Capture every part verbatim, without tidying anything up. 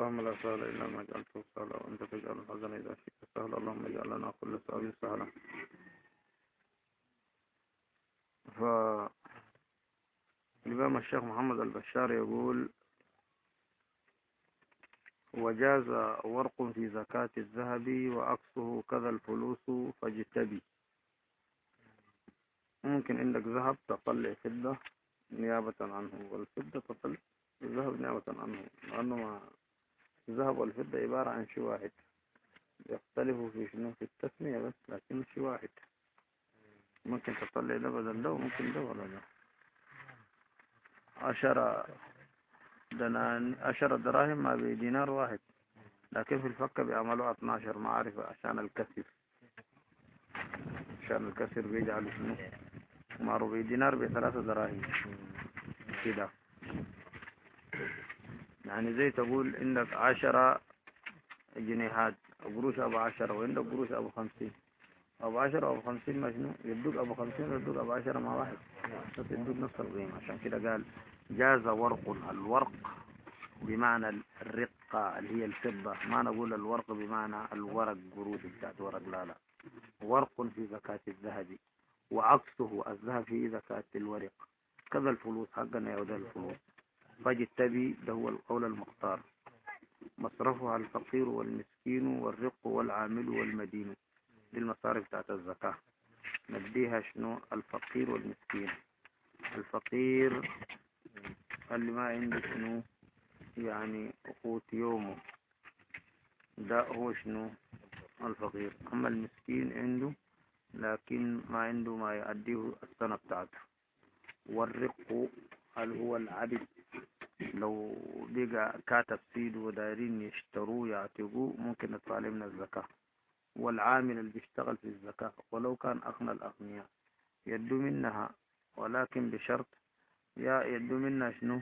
اللهم لا سهل إلا ما جعلته سهلا وأنت تجعل الحزن إذا شئت سهلا اللهم اجعل لنا كل سهل سهلا. فالإمام الشيخ محمد البشار يقول وجاز ورق في زكاة الذهب وعكسه كذا الفلوس فاجتبي. ممكن عندك ذهب تطلع فضة نيابة عنه والفضة تطلع الذهب نيابة عنه، لأنه الذهب والفضة عبارة عن شيء واحد، يختلفوا في شنو في التسمية بس، لكن شيء واحد. ممكن تطلع ده بدل ده وممكن ده ولا ده. عشرة دنان عشرة دراهم ما بدينار واحد، لكن في الفكة بيعملوا اثناشر معرفة عشان الكسر، عشان الكسر بيجعلوا شنو معروف بدينار بثلاثة دراهم كده. يعني زي تقول عندك عشرة جنيهات قروش أبو عشرة وعندك قروش أبو خمسين، أبو عشرة وأبو خمسين ما شنو يدوك أبو خمسين ويدوك أبو عشرة مع واحد بس يدوك نفس القيمة. عشان كده قال جاز ورق. الورق بمعنى الرقة اللي هي الفضة، ما نقول الورق بمعنى الورق قروش بتاعت ورق، لا لا، ورق في زكاة الذهب وعكسه الذهب في زكاة الورق كذا الفلوس حقنا يا ودى الفلوس. فاجتبي ده هو القول المختار. مصرفها الفقير والمسكين والرق والعامل والمدين، دي المصارف بتاعت الزكاة. نديها شنو الفقير والمسكين. الفقير اللي ما عنده شنو يعني قوت يومه، ده هو شنو الفقير. أما المسكين عنده لكن ما عنده ما يؤديه السنة بتاعته. والرق اللي هو العبد، لو بقى كاتب سيد ودايرين يشتروه يعتقوه ممكن نطالب من الزكاة. والعامل اللي بيشتغل في الزكاة ولو كان أغنى الأغنياء يدو منها، ولكن بشرط يا يدو منها شنو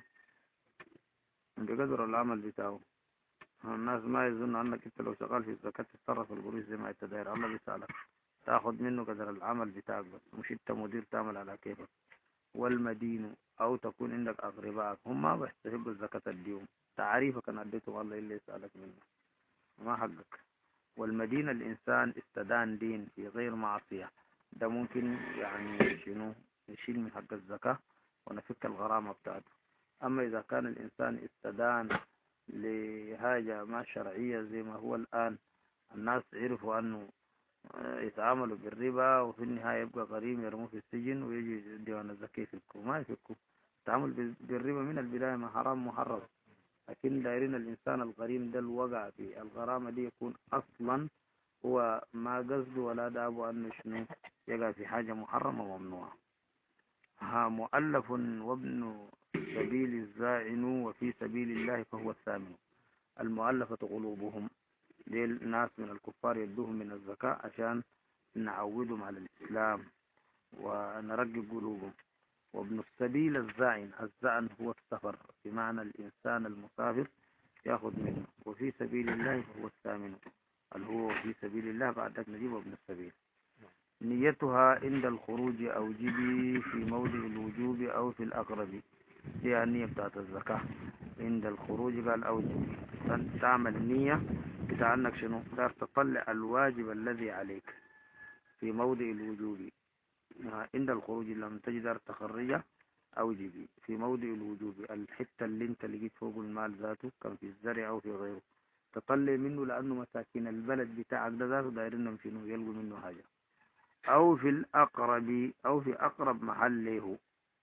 بقدر العمل بتاعه. الناس ما يظن أنك أنت لو شغال في الزكاة تتصرف القروش زي ما أنت داير، الله بيسألك تاخد منه قدر العمل بتاعك بس، مش أنت مدير تعمل على كيفك. والمدين أو تكون عندك أقربائك هم ما بيستحقوا الزكاة الديوم، تعريفك أن أديتهم الله إلا يسألك منه ما حقك. والمدين الإنسان استدان دين في غير معصية، ده ممكن يعني شنو يشيل من حق الزكاة ونفك الغرامة بتاعته. أما إذا كان الإنسان استدان لحاجة ما شرعية زي ما هو الآن الناس عرفوا أنه يتعاملوا بالربا وفي النهاية يبقى غريم يرموه في السجن ويجي ديوان الزكاة يفكوا ما يفكوا. التعامل بالربا من البداية ما حرام محرم، لكن دايرين الإنسان الغريم ده الوقع في الغرامة دي يكون أصلا هو ما قصده ولا دابه أنه شنو يقع في حاجة محرمة وممنوعة. ها مؤلف وابن سبيل الزاعن وفي سبيل الله فهو الثامن. المؤلفة قلوبهم، دي الناس من الكفار يدوهم من الزكاة عشان نعودهم على الإسلام ونرقق قلوبهم. وابن السبيل الزاعن، الزعن هو السفر بمعنى الإنسان المسافر يأخذ منه. وفي سبيل الله فهو الثامن، اللي هو في سبيل الله بعدك نجيب ابن السبيل. نيتها عند الخروج أوجبي في موضع الوجوب أو في الأقرب، هي النية بتاعت الزكاة. عند الخروج قال أوجبي، تعمل نية بتاع أنك شنو دار تطلع الواجب الذي عليك في موضع الوجوب. عند الخروج لما تقدر تخرجها أوجبي في موضع الوجوب، الحتة اللي انت لقيت فوق المال ذاته كان في الزرع أو في غيره تطلع منه، لأنه مساكين البلد بتاعك ده ذاته دايرين شنو يلقوا منه حاجة. أو في الأقرب، أو في أقرب محل له.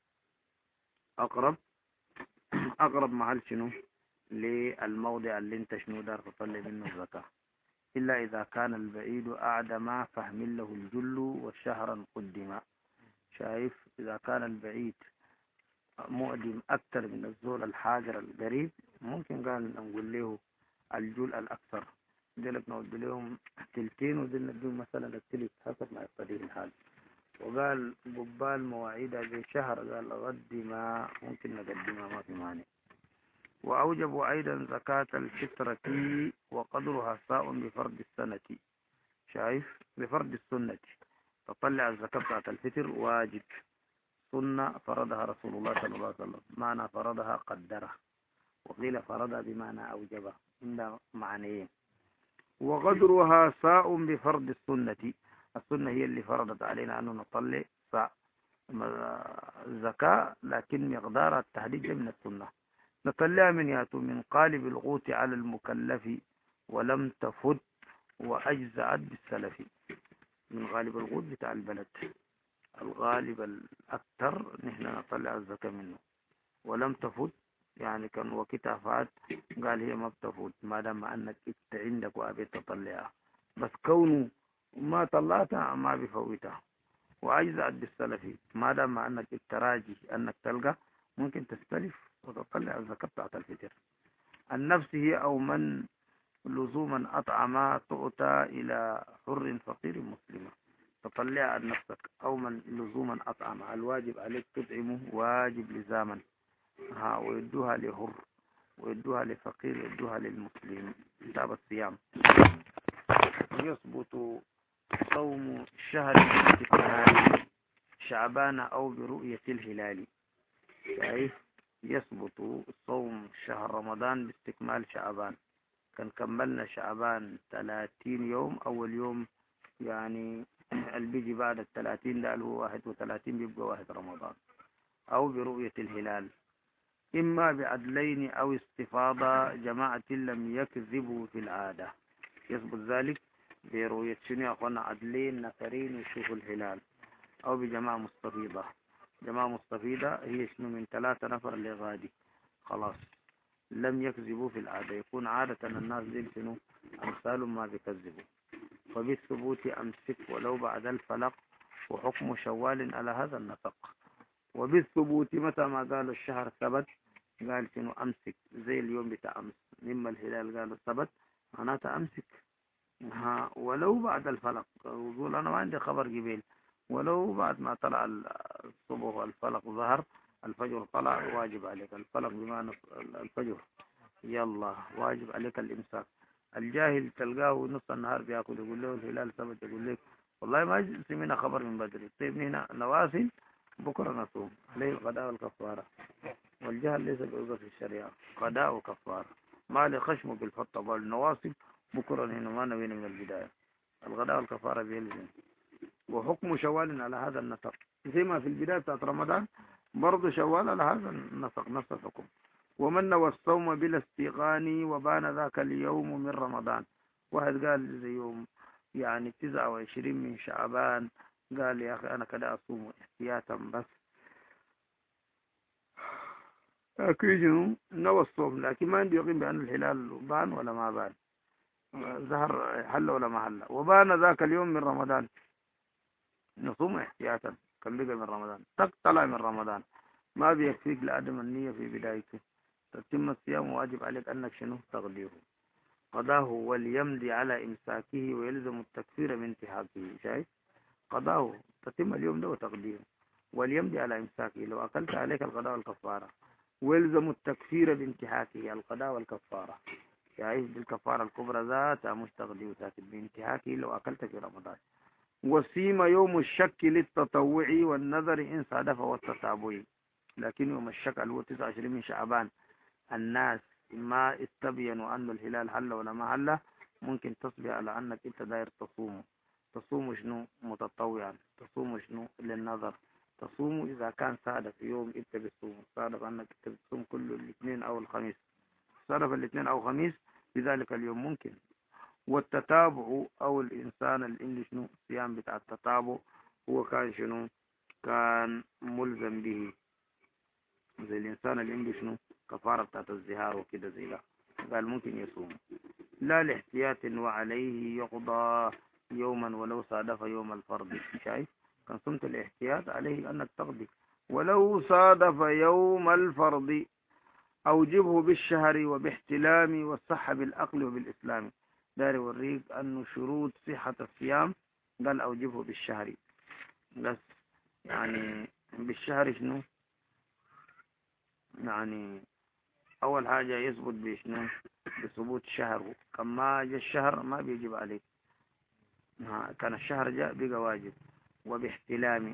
أقرب أقرب محل شنو للموضع اللي انت شنو دار تطلع منه الزكاة، إلا إذا كان البعيد أعدم فهم له الجل والشهرا قدم. شايف إذا كان البعيد مؤدم أكثر من الزول الحاجر القريب ممكن قال نقول له الجل الأكثر، دلك نود لهم تلتين ودل نديهم مثلا التلت حسب ما يقتضيه الحال. وقال قبال مواعيدها زي شهر قال غد ما ممكن نقدمها ما في مانع. وأوجب أيضا زكاة الفطرة وقدرها ساء بفرض السنة. شايف بفرض السنة تطلع الزكاة بتاعت الفطر واجب، سنة فرضها رسول الله صلى الله عليه وسلم، معنى فرضها قدرها. وقيل فرض بمعنى أوجب عند معنيين. وقدرها ساء بفرض السنة، السنة هي اللي فرضت علينا أن نطلع ساء زكاة، لكن مقدار التحديد من السنة. نطلع من ياتو من قالب الغوت على المكلف ولم تفت وأجزأت بالسلف. من غالب الغوت بتاع البلد، الغالب الأكثر نحن نطلع الزكاة منه. ولم تفت يعني كان وقتها فات، قال هي ما بتفوت ما دام أنك انت عندك وأبيت تطلعها، بس كونه ما طلعتها ما بفوتها. وأجزأت بالسلفي ما دام أنك التراجي أنك تلقى ممكن تستلف وتطلع الزكاة بتاعت الفطر. النفس هي أو من لزوما أطعما تؤتى إلى حر فقير مسلمة، تطلع عن نفسك. أو من لزوما أطعم، الواجب عليك تطعمه واجب لزاما، ها ويدوها لحر ويدوها لفقير ويدوها للمسلم. كتاب الصيام. يثبت صوم شهر باستكمال شعبان أو برؤية الهلال. كيف يثبت صوم شهر رمضان باستكمال شعبان؟ كان كملنا شعبان ثلاثين يوم، أول يوم يعني اللي بيجي بعد الثلاثين ده اللي هو واحد وثلاثين بيبقى واحد رمضان. أو برؤية الهلال، إما بعدلين أو استفاضة جماعة لم يكذبوا في العادة. يثبت ذلك برؤية شنو يا أخوانا؟ عدلين نفرين يشوفوا الهلال، أو بجماعة مستفيضة. جماعة مستفيضة هي شنو؟ من ثلاثة نفر لغادي، خلاص لم يكذبوا في العادة، يكون عادة الناس دي شنو؟ أمثال ما بيكذبوا. فبالثبوت أمسك ولو بعد الفلق، وحكم شوال على هذا النطق. وبالثبوت متى ما قالوا الشهر ثبت قال شنو؟ أمسك، زي اليوم بتاع أمس مما الهلال قالوا ثبت معناتها أمسك. ها ولو بعد الفلق، ويقول أنا ما عندي خبر قبيل، ولو بعد ما طلع الصبح والفلق ظهر، الفجر طلع، واجب عليك الفلق بمعنى الفجر، يلا واجب عليك الإمساك. الجاهل تلقاه نص النهار بياكل يقول له الهلال ثبت، يقول لك والله ما سمعنا خبر من بدري. طيب هنا نوافل بكرة نصوم عليه الغداء والكفارة. والجهل ليس بأوزر في الشريعة، غداء وكفارة. ما لخشمه بالفتة قال النواصب بكرة هنا ما نوينا من البداية، الغداء والكفارة بيلزم. وحكم شوال على هذا النسق، زي ما في البداية بتاعت رمضان برضه شوال على هذا النسق نفس الحكم. ومن نوى الصوم بلا استيغاني وبان ذاك اليوم من رمضان. واحد قال زي يوم يعني تسعة وعشرين من شعبان، قال يا أخي أنا كده أصوم احتياطا بس، أكيد نوى الصوم لكن ما عنده يقين بأن الهلال بان ولا ما بان، ظهر حل ولا ما حل، وبان ذاك اليوم من رمضان، نصوم احتياطا كان بقى من رمضان، تك طلع من رمضان، ما بيكفيك لعدم النية في بدايته، تتم الصيام واجب عليك أنك شنو؟ تغديه قضاه وليمضي على إمساكه ويلزم التكفير من انتهاكه. شايف؟ قضاه تتم اليوم ده وتقديره، وليمضي على إمساكه، لو أكلت عليك القضاء والكفارة، ويلزم التكفير بانتهاكه، القضاء والكفارة. شايف؟ دي الكفارة الكبرى ذات مش تغديه ساكت بانتهاكه لو أكلت في رمضان. وسيم يوم الشك للتطوع والنذر إن صادف والتتابع، لكن يوم الشك اللي هو تسعة وعشرين من شعبان الناس ما استبينوا أن الهلال حل ولا ما حل، ممكن تصبح على أنك أنت داير تصوم. تصوم شنو؟ متطوعا. تصوم شنو؟ للنظر. تصوم إذا كان صادف يوم أنت بتصوم، صادف أنك أنت بتصوم كل الاثنين أو الخميس، صادف الاثنين أو خميس بذلك اليوم ممكن. والتتابع أو الإنسان اللي شنو؟ الصيام بتاع التتابع هو كان شنو؟ كان ملزم به، زي الإنسان اللي عنده شنو؟ كفارة بتاعت الزهار وكده زي ده، قال ممكن يصوم. لا لاحتياط وعليه يقضى يوما ولو صادف يوم الفرض. شايف؟ كان صمت الاحتياط عليه أنك تقضي ولو صادف يوم الفرض. أوجبه بالشهر وباحتلام والصحة بالأقل وبالإسلام. داري يوريك أنه شروط صحة الصيام قال أوجبه بالشهر، بس يعني بالشهر شنو؟ يعني أول حاجة يثبت بشنو؟ بثبوت شهر، كما جاء الشهر ما بيجب عليك، كان الشهر جاء بقى واجب. وباحتلامي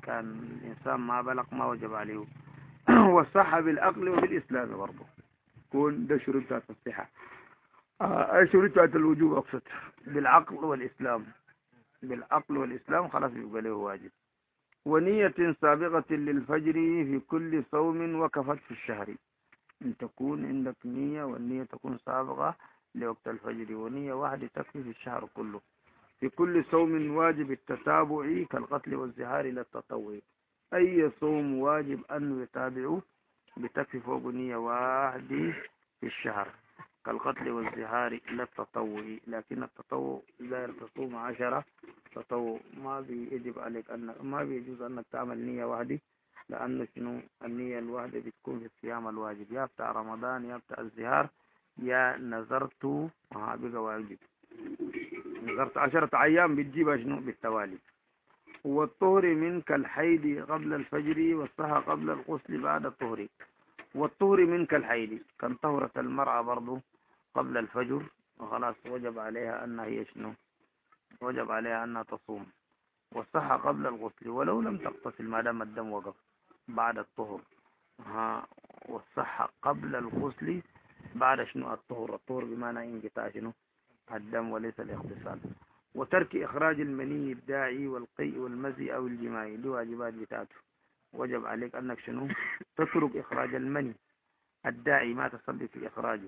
كان الإنسان ما بلغ ما وجب عليه. والصحة بالعقل وبالإسلام برضه. بتكون ده شروط بتاعت الصحة. آه شروط بتاعت الوجوب أقصد بالعقل والإسلام، بالعقل والإسلام خلاص يبقى له واجب. ونية سابقة للفجر في كل صوم وكفت في الشهر، أن تكون عندك نية والنية تكون سابقة لوقت الفجر، ونية واحدة تكفي في الشهر كله. في كل صوم واجب التتابع كالقتل والزهار إلى التطوع، أي صوم واجب أن يتابعه بتكفي فوق نية واحدة في الشهر كالقتل والزهار إلى التطوع. لكن التطوع إذا تصوم عشرة تطوع ما بيجب عليك أن ما بيجوز أنك تعمل نية واحدة، لأنه شنو النية الواحدة بتكون في الصيام الواجب، يا بتاع رمضان يا بتاع الزهار يا نذرت ما بقى واجب. نذرت عشرة أيام بتجيبها شنو بالتوالي. والطهر منك الحيض قبل الفجر والسهى قبل الغسل بعد الطهر. والطهر منك الحيض كان طهرة المرأة برضو قبل الفجر وخلاص وجب عليها أن هي شنو وجب عليها أنها تصوم. والصحة قبل الغسل ولو لم تغتسل ما دام الدم وقف بعد الطهر. ها والصحة قبل الغسل بعد شنو الطهر، الطهر بمعنى انقطاع شنو الدم وليس الاغتسال. وترك إخراج المني الداعي والقيء والمزي أو الجماع دي واجبات بتاعته، وجب عليك أنك شنو تترك إخراج المني الداعي ما تسبب في إخراجه،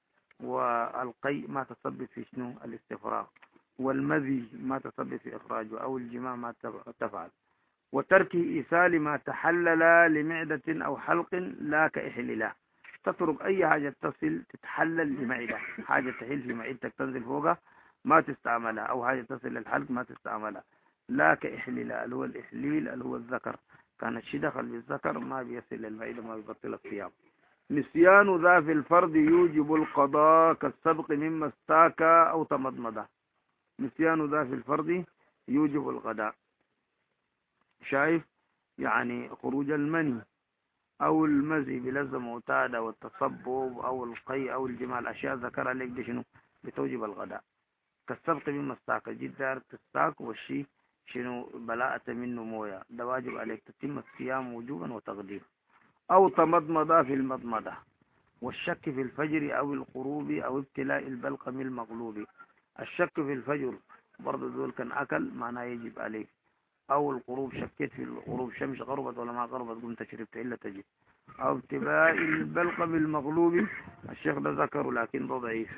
والقيء ما تسبب في شنو الاستفراغ، والمذي ما تسبب في إخراجه، أو الجماع ما تفعل. وترك إيصال ما تحلل لمعدة أو حلق لا كإحلال، تترك أي حاجة تصل تتحلل لمعدة، حاجة تحل في معدتك تنزل فوقها ما تستعملها، أو حاجة تصل للحلق ما تستعملها، لا كإحلال اللي هو الإحليل اللي هو الذكر، كان الشيء دخل بالذكر ما بيصل للمعدة ما بيبطل الصيام. نسيان ذا في الفرض يوجب القضاء كالسبق مما استاك أو تمضمضه. نسيان ذا في الفرض يوجب القضاء، شايف يعني خروج المني أو المزي بلذة معتادة والتصبب أو القي أو الجماع، الأشياء ذكرها لك دي شنو بتوجب الغداء. كالسبق مما استاك جيت دار تستاك والشي شنو بلاءة منه موية، ده واجب عليك تتم الصيام وجوبا وتقدير. أو تمضمضة في المضمضة. والشك في الفجر أو القروب أو ابتلاء البلقم المغلوب. الشك في الفجر برضه ذول كان أكل معناه يجب عليك، أو الغروب شكيت في الغروب شمس غربت ولا ما غربت قمت شربت إلا تجد، أو ابتلاء البلقم المغلوب الشيخ ده ذكره لكن ده ضعيف،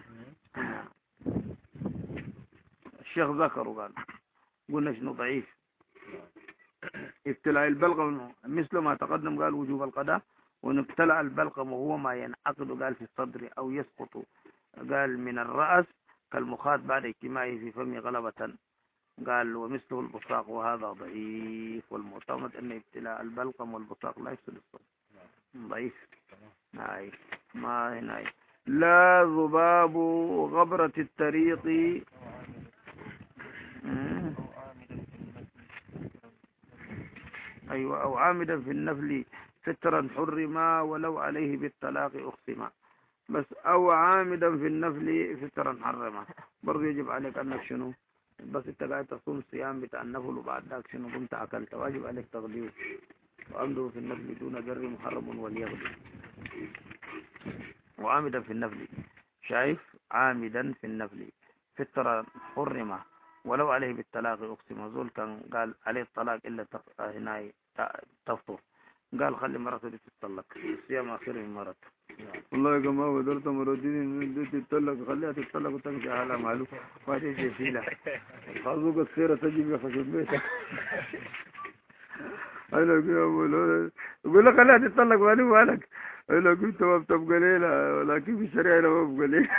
الشيخ ذكره قال قلنا شنو ضعيف. ابتلاء البلقم مثل ما تقدم قال وجوب القضاء، وان ابتلع البلقم وهو ما ينعقد قال في الصدر أو يسقط قال من الرأس كالمخاط بعد اجتماعه في فم غلبة قال ومثله البصاق، وهذا ضعيف، والمعتمد أن ابتلاء البلقم والبصاق لا يفسد الصوم. ضعيف هاي ما هنا. لا ذباب غبرة الطريق أيوة أو عامدا في النفل سترا حرما ولو عليه بالطلاق أقسما. بس أو عامدا في النفل سترا حرما برضه يجب عليك أنك شنو بس انت قاعد تصوم الصيام بتاع النفل وبعد ذاك شنو قمت اكلت واجب عليك تغليه. وامره في النفل دون جر محرم وليغلي. وعامدا في النفل شايف عامدا في النفل فترة حرمة ولو عليه بالطلاق اقسم. زول كان قال عليه الطلاق الا هنا تفطر قال خلي مرته دي تتطلق الصيام اخر من مرته. والله يا جماعه قدرت مرتين دي تتطلق خليها تتطلق وتمشي على ماله ما تيجي فيها خازوق السيره تجي في خشب بيتك. انا اقول يقول لك خليها تتطلق مالي مالك انا قلت ما بتبقى ليله ولكن في الشريعه انا ما ببقى ليله.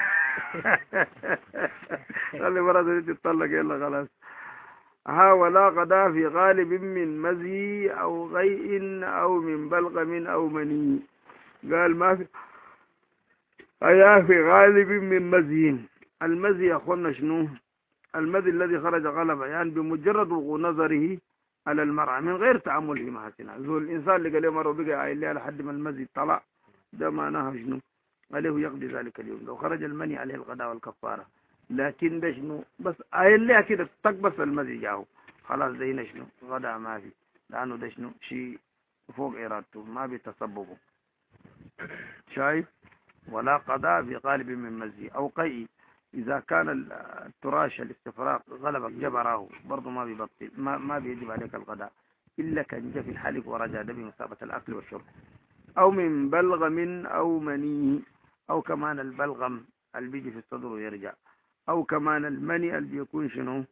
خلي مرته دي تتطلق يلا خلاص. ها ولا قضاء في غالب من مزي أو غيء أو من بلغم أو مني. قال ما في أيا في غالب من مزي. المزي يا أخوانا شنو المزي الذي خرج غلبا يعني بمجرد نظره على المرأة من غير تعمل في محاسنها. ذو الإنسان اللي قال له مرة بقى عائل لها لحد ما المزي طلع ده معناها شنو عليه يقضي ذلك اليوم لو خرج المني عليه القضاء والكفارة. لكن ده شنو بس عائل لها كده تقبس المزي جاهو خلاص ده هنا شنو غدا ما في لأنه ده شنو شيء فوق إرادته ما بيتسببه. شايف ولا قضاء في غالب من مزي أو قيء. إذا كان التراش الاستفراغ غلبك جبره برضه ما بيبطل، ما, ما بيجب عليك القضاء إلا كان جاء في الحلق ورجع ده بمثابة الأكل والشرب. أو من بلغم أو مني، أو كمان البلغم اللي بيجي في الصدر ويرجع، أو كمان المني اللي بيكون شنو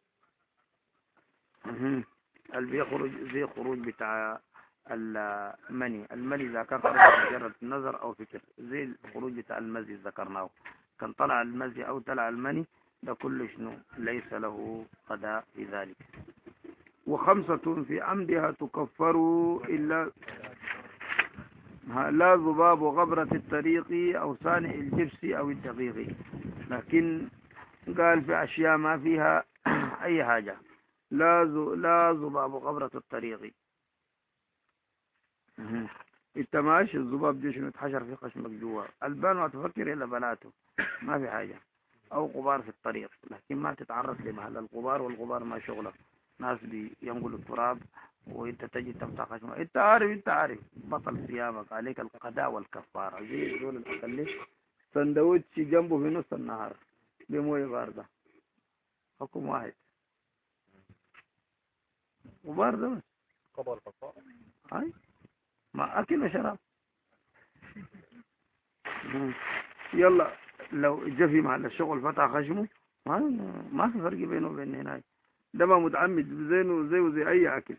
اللي بيخرج زي خروج بتاع المني. المني إذا كان خرج مجرد نظر أو فكر زي الخروج بتاع المزي ذكرناه، كان طلع المزي أو طلع المني ده كله شنو ليس له قضاء في ذلك. وخمسة في عمدها تكفر إلا لا ذباب غبرة الطريق أو صانع الجبس أو الدقيق. لكن قال في أشياء ما فيها أي حاجة، لا لا ذباب غبرة الطريق. انت ماشي الذباب دي شنو يتحشر في خشمك جوا البان ما تفكر الا بلاته ما في حاجه، او غبار في الطريق، لكن ما تتعرض لمحل الغبار، والغبار ما شغله، ناس بينقلوا التراب وانت تجي تفتح خشمك. انت عارف انت عارف بطل صيامك، عليك القضاء والكفاره. زي دول الاقل سندوتش جنبه في نص النهار بمويه بارده، حكم واحد غبار ده بس قبل الكفارة. هاي ما اكل وشراب. يلا لو جفي مع الشغل فتح خشمه ما ما في فرق بينه وبين هناك، ده ما متعمد زينه زيه زي اي اكل.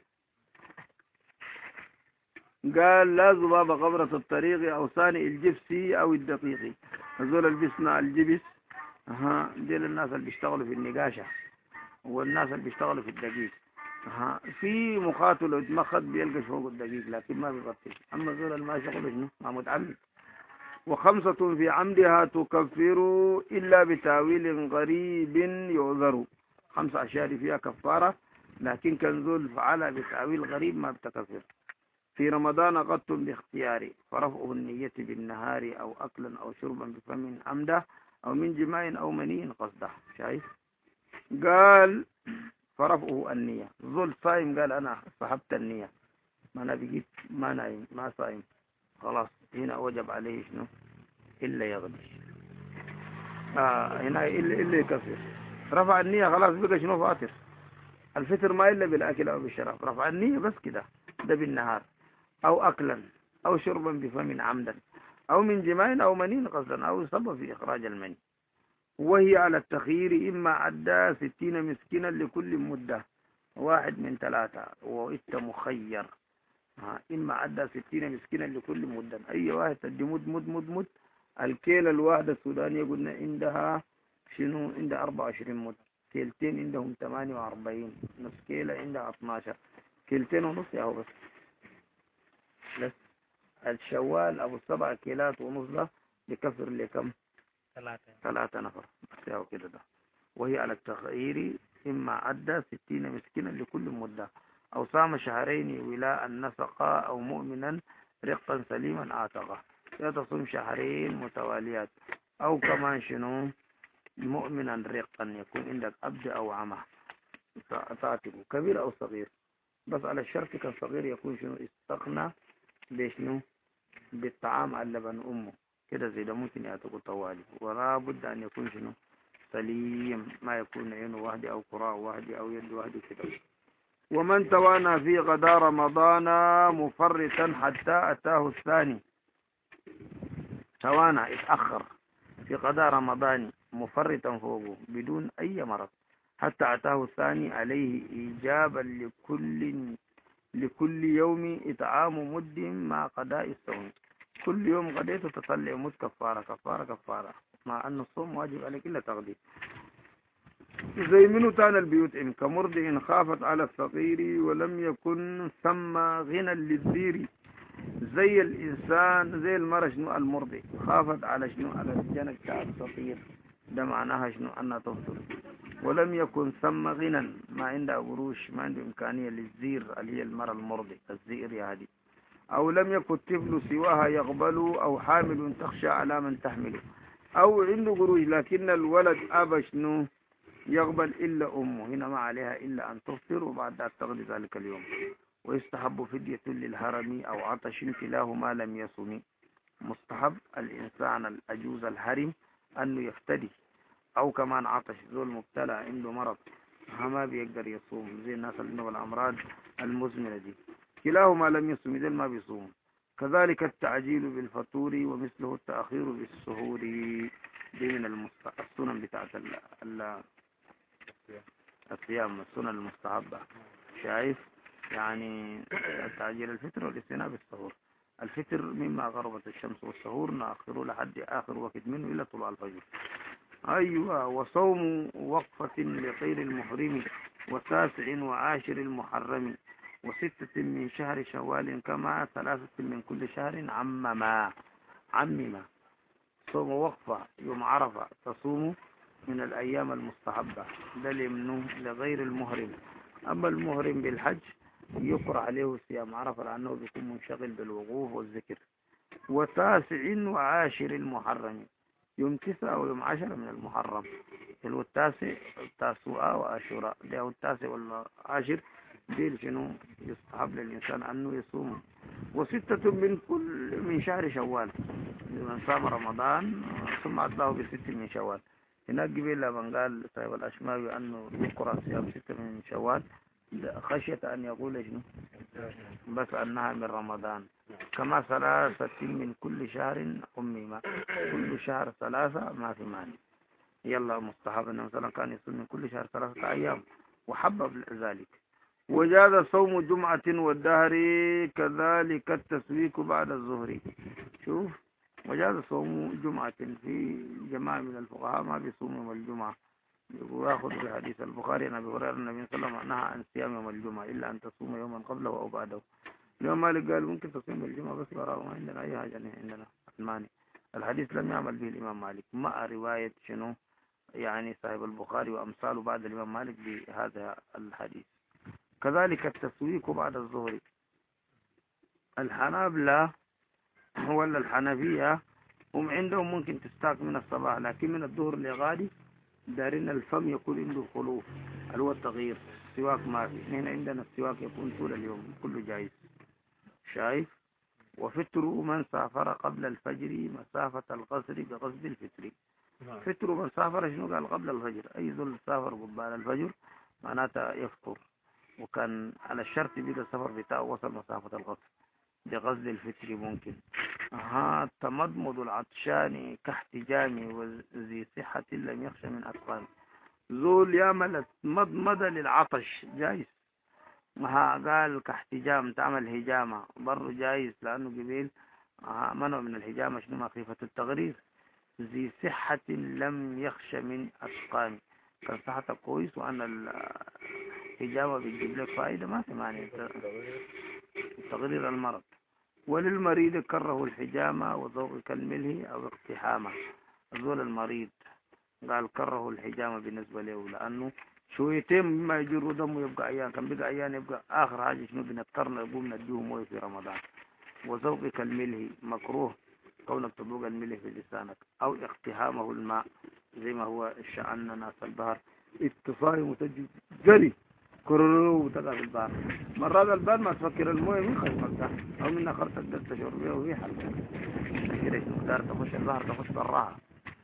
قال لا ذباب غبرة الطريق او صانع الجبسي او الدقيقي. هذول اللي بيصنع الجبس ها ديل الناس اللي بيشتغلوا في النقاشة والناس اللي بيشتغلوا في الدقيق. ها في مقاتل يتمخض بيلقى فوق الدقيق لكن ما بيغطي. اما ذول اللي ما شغلوا شنو ما متعمد. وخمسة في عمدها تكفر إلا بتاويل غريب يعذر. خمسة أشياء فيها كفارة لكن كان ذو فعلها بتاويل غريب ما بتكفر. في رمضان قدتم باختياري فرفعه النية بالنهار أو أكلا أو شربا بفم عمده أو من جماع أو مني قصده. شايف قال فرفعه النية. ذو الصائم قال أنا صحبت النية ما أنا بقيت ما نايم ما صائم خلاص هنا وجب عليه شنو إلا يغني. آه هنا إلا, إلا يكفر. رفع النية خلاص بقى شنو فاطر. الفطر ما إلا بالأكل أو بالشراب، رفع النية بس كده ده بالنهار أو أكلا أو شربا بفم عمدا أو من جماع أو منين قصدا أو سبب في إخراج المني. وهي على التخيير إما عدى ستين مسكنا لكل مدة واحد من ثلاثة وإنت مخير. إما عدى ستين مسكنا لكل مدة أي واحد تدي مد مد مد مد. الكيلة الواحدة السودانية قلنا عندها شنو عندها أربعة وعشرين مد، كيلتين عندهم ثمانية وأربعين، نص كيلة عندها اثناشر، كيلتين ونص ياهو بس. بس الشوال أبو سبع كيلات ونص ده بكفر لكم ثلاثة ثلاثة نفر بس ياهو كده ده. وهي على التغيير إما عدى ستين مسكنا لكل مدة أو صام شهرين ولاء النسقة أو مؤمنا رقا سليما آتقه. يتصوم شهرين متواليات أو كمان شنو مؤمنا رقا يكون عندك أبد أو عمى تعتقه كبير أو صغير، بس على الشرط كان صغير يكون شنو استغنى بشنو بالطعام على لبن أمه كده زي ده ممكن يعتقه طوالي. ولا بد أن يكون شنو سليم ما يكون عينه واحدة أو قراء واحدة أو يد واحدة كده. ومن توانى في غدا رمضان مفرطا حتى أتاه الثاني. توانى اتأخر في قضاء رمضان مفرطا فوقه بدون أي مرض حتى أتاه الثاني عليه إيجابا لكل لكل يوم إطعام مد مع قضاء الصوم. كل يوم قضيته تطلع مد كفارة كفارة كفارة مع أن الصوم واجب عليك إلا تغذي. زي منو تان البيوت إن كمرض خافت على الفقير ولم يكن ثم غنى للذير. زي الإنسان زي المرأة شنو المرضي خافت على شنو على الجنة بتاع الفقير ده معناها شنو أنها تفطر ولم يكن ثم غنى ما عندها قروش ما عنده إمكانية للزير اللي هي المرأة المرضي الزئر يا هذه. أو لم يكن الطفل سواها يقبل أو حامل تخشى على من تحمله. أو عنده قروش لكن الولد أبا شنو يقبل إلا أمه هنا ما عليها إلا أن تفطر وبعد ذلك تغضي ذلك اليوم. ويستحب فدية للهرم أو عطش كلاهما لم يصم. مستحب الإنسان الأجوز الهرم أنه يفتدي، أو كمان عطش، ذو المبتلى عنده مرض ما بيقدر يصوم زي الناس اللي عندهم الأمراض المزمنة دي، كلاهما لم يصوم إذن ما بيصوم. كذلك التعجيل بالفطور ومثله التأخير بالسهور، دي من المست... السنن بتاعت ال... ال... الصيام، السنن المستحبة. شايف يعني تعجيل الفطر والاستئناف بالسهور. الفطر مما غربت الشمس، والسهور نأخره لحد آخر وقت منه إلى طلوع الفجر. أيوة. وصوم وقفة لغير المحرم، وتاسع وعاشر المحرم، وستة من شهر شوال، كما ثلاثة من كل شهر عمما عمما. صوم وقفة يوم عرفة تصوم من الأيام المستحبة، ده لمنه لغير المحرم. أما المحرم بالحج يقرأ عليه صيام عرفة لأنه بيكون منشغل بالوقوف والذكر. وتاسع وعاشر المحرم، يوم تسعة ويوم عشرة من المحرم، اللي هو التاسع التاسوعة وعاشوراء، ده هو التاسع والعاشر ديل شنو يستحب للإنسان أنه يصوم. وستة من كل من شهر شوال، من صام رمضان ثم أتبعه بست من شوال. هناك قبل من قال صاحب الأشماوي أنه يقرأ صيام ستة من شوال خشية أن يقول شنو بس أنها من رمضان. كما ثلاثة من كل شهر أميمة، كل شهر ثلاثة ما في مانع. يلا مستحب أنه مثلا كان يصوم من كل شهر ثلاثة أيام وحبب ذلك. وجاز صوم جمعة والدهر، كذلك التسويك بعد الظهر. شوف، وجاز صوم جمعة، في جماعة من الفقهاء ما بيصوم يوم الجمعة، ويأخذ بحديث البخاري عن أبي هريرة النبي صلى الله عليه وسلم نهى عن صيام يوم الجمعة إلا أن تصوم يوما قبله أو بعده. اليوم مالك قال ممكن تصوم الجمعة بس براء، ما عندنا أي حاجة عندنا الماني. الحديث لم يعمل به الإمام مالك مع رواية شنو يعني صاحب البخاري وأمثاله بعد الإمام مالك بهذا الحديث. كذلك التسويق بعد الظهر. الحنابلة ولا الحنفية هم عندهم ممكن تستاك من الصباح، لكن من الظهر لغادي دارين الفم يكون عنده خلوف اللي هو التغيير، السواك ما في. هنا عندنا السواك يكون طول اليوم كله جايز. شايف. وفطر من سافر قبل الفجر مسافة القصر بقصد الفطر. فطر من سافر شنو قال قبل الفجر، أي ذل سافر قبال الفجر معناتها يفطر، وكان على الشرط بيد السفر بتاعه وصل مسافة القصر بقصد الفطر ممكن. ها تمضمض العطشان كاحتجام وذي صحة لم يخشى من أسقام. ذول يعمل مضمضة للعطش جايز. ها قال كاحتجام تعمل هجامة برضو جايز، لأنه قبيل منع من الهجامة شنو مخيفة التغرير. ذي صحة لم يخشى من أسقام، كان صحتك كويس وأن الهجامة بتجيب لك فائدة ما في معنى تغرير المرض. وللمريض كره الحجامة وذوق كالمله أو اقتحامة. ذول المريض قال كره الحجامة بالنسبة له لأنه شويتين مما يجروا دمه يبقى عيان، كان بقى عيان يبقى آخر حاجة شنو بنضطر نقوم نديه مويه في رمضان. وذوق كالمله مكروه كونك تذوق الملح في لسانك، أو اقتحامه الماء زي ما هو شأن ناس البحر اتفاق متجد جري كررو وتقع في البحر. مرات البحر ما تفكر المويه من خشمك ده أو من أخرتك ده تشعر بيه وهي حلقة كده مقدار تخش البحر تخش براها.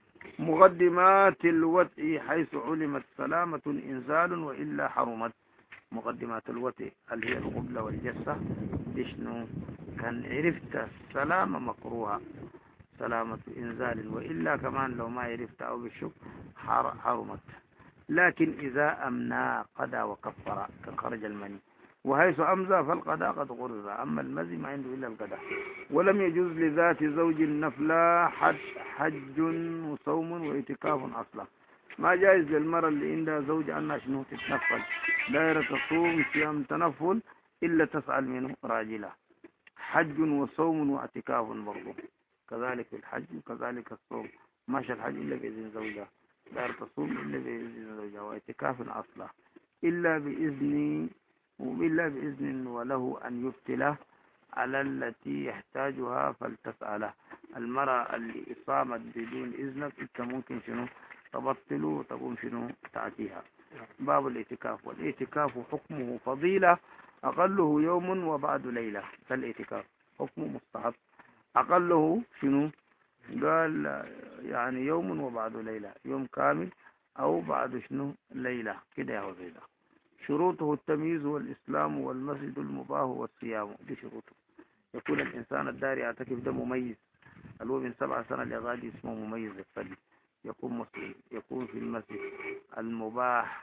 مقدمات الوطء حيث علمت سلامة إنزال وإلا حرمت. مقدمات الوطء اللي هي القبلة والجسة شنو كان عرفت السلامة مكروهة سلامة إنزال، وإلا كمان لو ما عرفت أو بالشك حرمت. لكن إذا أمنا قضى وكفر كخرج المني، وحيث أمزى فالقضاء قد غرز، أما المزي ما عنده إلا القضاء. ولم يجوز لذات زوج النفلة حج, حج وصوم واعتكاف أصلا. ما جائز للمرأة اللي عندها زوج أنها شنو تتنفل دائرة تصوم صيام تنفل إلا تسأل منه راجلة. حج وصوم واعتكاف برضه كذلك الحج وكذلك الصوم. ماشي الحج إلا بإذن زوجها، دائرة تصوم إلا بإذن زوجها، واعتكاف أصلا إلا بإذن وإلا بإذن وله أن يبتله على التي يحتاجها فلتسأله. المرأة اللي صامت بدون إذنك أنت ممكن شنو تبطله وتقوم شنو تأتيها. باب الاعتكاف. والاعتكاف حكمه فضيلة أقله يوم وبعد ليلة. فالاعتكاف حكمه مستحب أقله شنو؟ قال يعني يوم وبعد ليلة، يوم كامل أو بعد شنو ليلة كده يا وزيدا. شروطه التمييز والإسلام والمسجد المباح والصيام، دي شروطه. يكون الإنسان الداري يعتكف ده مميز، اللي هو من سبع سنة لغادي اسمه مميز يصلي، يكون مسلم، يكون في المسجد المباح.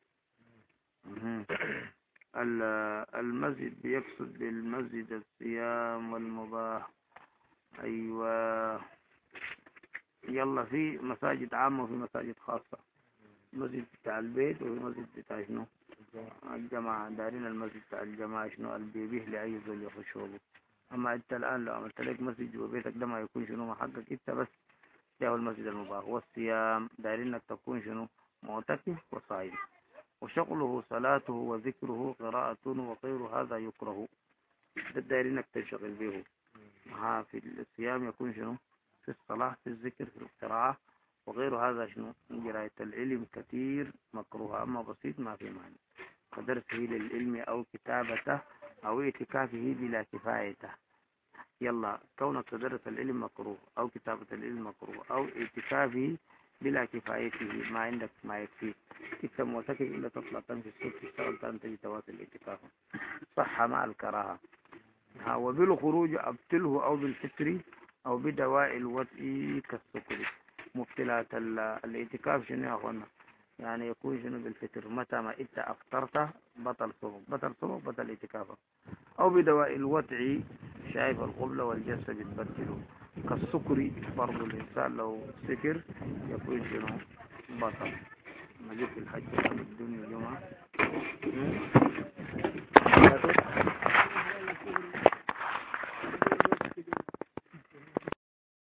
المسجد بيقصد بالمسجد الصيام والمباح. أيوة. يلا في مساجد عامة وفي مساجد خاصة، مسجد بتاع البيت وفي مسجد بتاع شنو الجماعة. دارين المسجد بتاع الجماعة شنو البيبيه لأي زول يخشوا له. أما أنت الآن لو عملت لك مسجد جوا بيتك ده ما يكون شنو محقق أنت بس، ده هو المسجد المباح. والصيام دارين إنك تكون شنو معتكف وصائم. وشغله صلاته وذكره قراءة وغير هذا يكره، ده دارين إنك تنشغل به. ها في الصيام يكون شنو في الصلاة، في الذكر، في القراءة وغير هذا شنو قراءة العلم كثير مكروه، أما بسيط ما في معنى. كدرسه للعلم أو كتابته أو اعتكافه بلا كفايته. يلا كونك تدرس العلم مكروه أو كتابة العلم مكروه أو اعتكافه بلا كفايته، ما عندك ما يكفيك، انت معتكف إلا تطلع تمشي الصبح تشتغل أنت تواصل الاعتكاف، صح مع الكراهة. ها وبالخروج أبتله أو بالفطر أو بدواء الوضع كالسكر. مبتلات الاعتكاف شنو يا أخوانا؟ يعني يكون شنو بالفطر، متى ما انت أفطرت بطل صومك، بطل صومك بطل اعتكافك. أو بدواء الوضع، شايف القبلة والجسد بتبدله كالسكر برضو. الإنسان لو سكر يكون شنو بطل. نجيب الحج الدنيا جمعة.